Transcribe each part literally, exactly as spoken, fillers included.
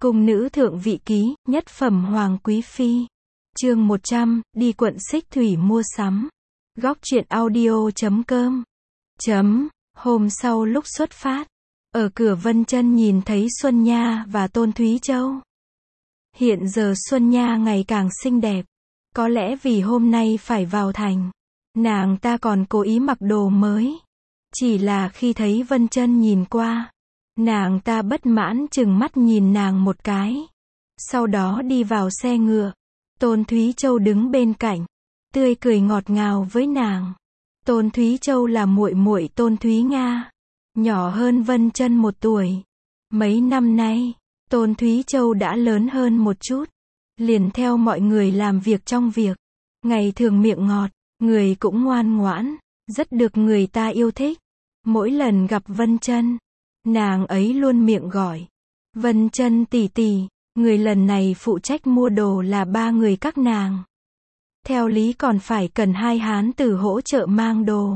Cung nữ thượng vị ký, nhất phẩm hoàng quý phi. Chương một trăm, đi quận Xích Thủy mua sắm. Góc truyện audio chấm com. Chấm, hôm sau lúc xuất phát, ở cửa Vân Chân nhìn thấy Xuân Nha và Tôn Thúy Châu. Hiện giờ Xuân Nha ngày càng xinh đẹp. Có lẽ vì hôm nay phải vào thành, nàng ta còn cố ý mặc đồ mới. Chỉ là khi thấy Vân Chân nhìn qua, nàng ta bất mãn chừng mắt nhìn nàng một cái. Sau đó đi vào xe ngựa. Tôn Thúy Châu đứng bên cạnh, tươi cười ngọt ngào với nàng. Tôn Thúy Châu là muội muội Tôn Thúy Nga, nhỏ hơn Vân Chân một tuổi. Mấy năm nay, Tôn Thúy Châu đã lớn hơn một chút, liền theo mọi người làm việc trong việc. Ngày thường miệng ngọt, người cũng ngoan ngoãn, rất được người ta yêu thích. Mỗi lần gặp Vân Chân, nàng ấy luôn miệng gọi Vân Chân tỷ tỷ. Người lần này phụ trách mua đồ là ba người các nàng. Theo lý còn phải cần hai hán tử hỗ trợ mang đồ.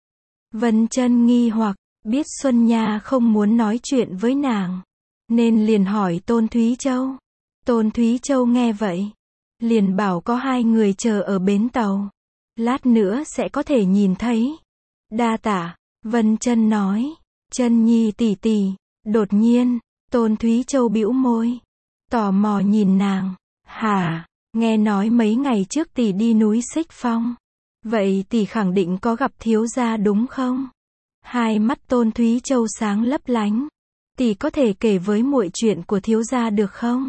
Vân Chân nghi hoặc, biết Xuân Nha không muốn nói chuyện với nàng, nên liền hỏi Tôn Thúy Châu. Tôn Thúy Châu nghe vậy, liền bảo có hai người chờ ở bến tàu. Lát nữa sẽ có thể nhìn thấy. Đa tạ, Vân Chân nói. Chân Nhi tỷ tỷ. Đột nhiên, Tôn Thúy Châu bĩu môi, tò mò nhìn nàng. Hả, nghe nói mấy ngày trước tỷ đi núi Xích Phong. Vậy tỷ khẳng định có gặp thiếu gia đúng không? Hai mắt Tôn Thúy Châu sáng lấp lánh. Tỷ có thể kể với muội chuyện của thiếu gia được không?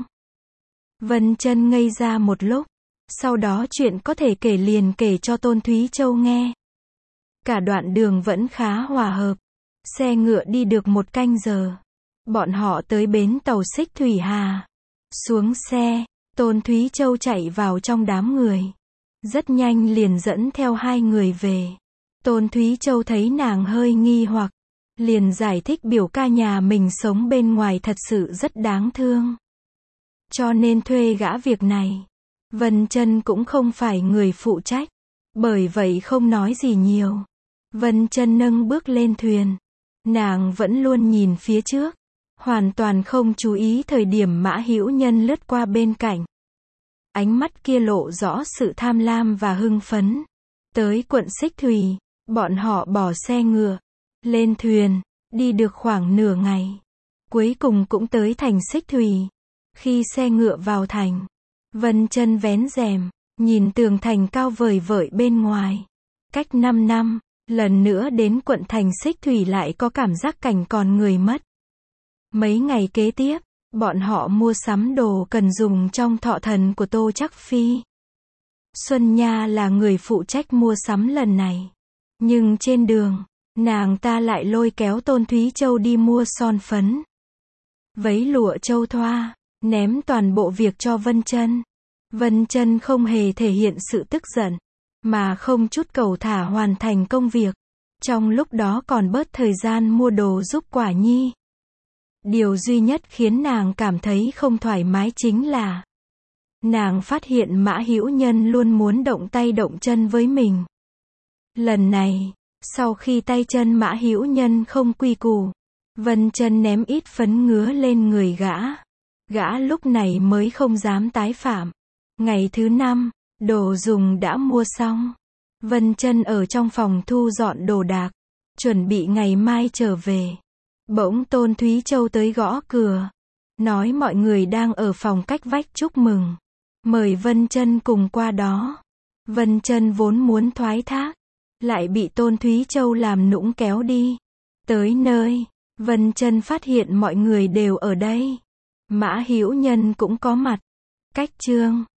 Vân Chân ngây ra một lúc. Sau đó chuyện có thể kể liền kể cho Tôn Thúy Châu nghe. Cả đoạn đường vẫn khá hòa hợp. Xe ngựa đi được một canh giờ. Bọn họ tới bến tàu Xích Thủy Hà. Xuống xe, Tôn Thúy Châu chạy vào trong đám người. Rất nhanh liền dẫn theo hai người về. Tôn Thúy Châu thấy nàng hơi nghi hoặc, liền giải thích biểu ca nhà mình sống bên ngoài thật sự rất đáng thương, cho nên thuê gã việc này. Vân Chân cũng không phải người phụ trách, bởi vậy không nói gì nhiều. Vân Chân nâng bước lên thuyền. Nàng vẫn luôn nhìn phía trước, hoàn toàn không chú ý thời điểm Mã Hữu Nhân lướt qua bên cạnh. Ánh mắt kia lộ rõ sự tham lam và hưng phấn. Tới quận Xích Thủy, bọn họ bỏ xe ngựa, lên thuyền, đi được khoảng nửa ngày. Cuối cùng cũng tới thành Xích Thủy. Khi xe ngựa vào thành, Vân Chân vén rèm, nhìn tường thành cao vời vợi bên ngoài. Cách năm năm, lần nữa đến quận thành Xích Thủy lại có cảm giác cảnh còn người mất. Mấy ngày kế tiếp, bọn họ mua sắm đồ cần dùng trong thọ thần của Tô Trắc Phi. Xuân Nha là người phụ trách mua sắm lần này. Nhưng trên đường, nàng ta lại lôi kéo Tôn Thúy Châu đi mua son phấn, váy lụa châu thoa, ném toàn bộ việc cho Vân Chân. Vân Chân không hề thể hiện sự tức giận, mà không chút cầu thả hoàn thành công việc. Trong lúc đó còn bớt thời gian mua đồ giúp Quả Nhi. Điều duy nhất khiến nàng cảm thấy không thoải mái chính là nàng phát hiện Mã Hữu Nhân luôn muốn động tay động chân với mình. Lần này, sau khi tay chân Mã Hữu Nhân không quy củ, Vân Chân ném ít phấn ngứa lên người gã. Gã lúc này mới không dám tái phạm. Ngày thứ năm, đồ dùng đã mua xong. Vân Chân ở trong phòng thu dọn đồ đạc, chuẩn bị ngày mai trở về. Bỗng Tôn Thúy Châu tới gõ cửa, nói mọi người đang ở phòng cách vách chúc mừng, mời Vân Chân cùng qua đó. Vân Chân vốn muốn thoái thác, lại bị Tôn Thúy Châu làm nũng kéo đi. Tới nơi, Vân Chân phát hiện mọi người đều ở đây. Mã Hữu Nhân cũng có mặt. Cách chương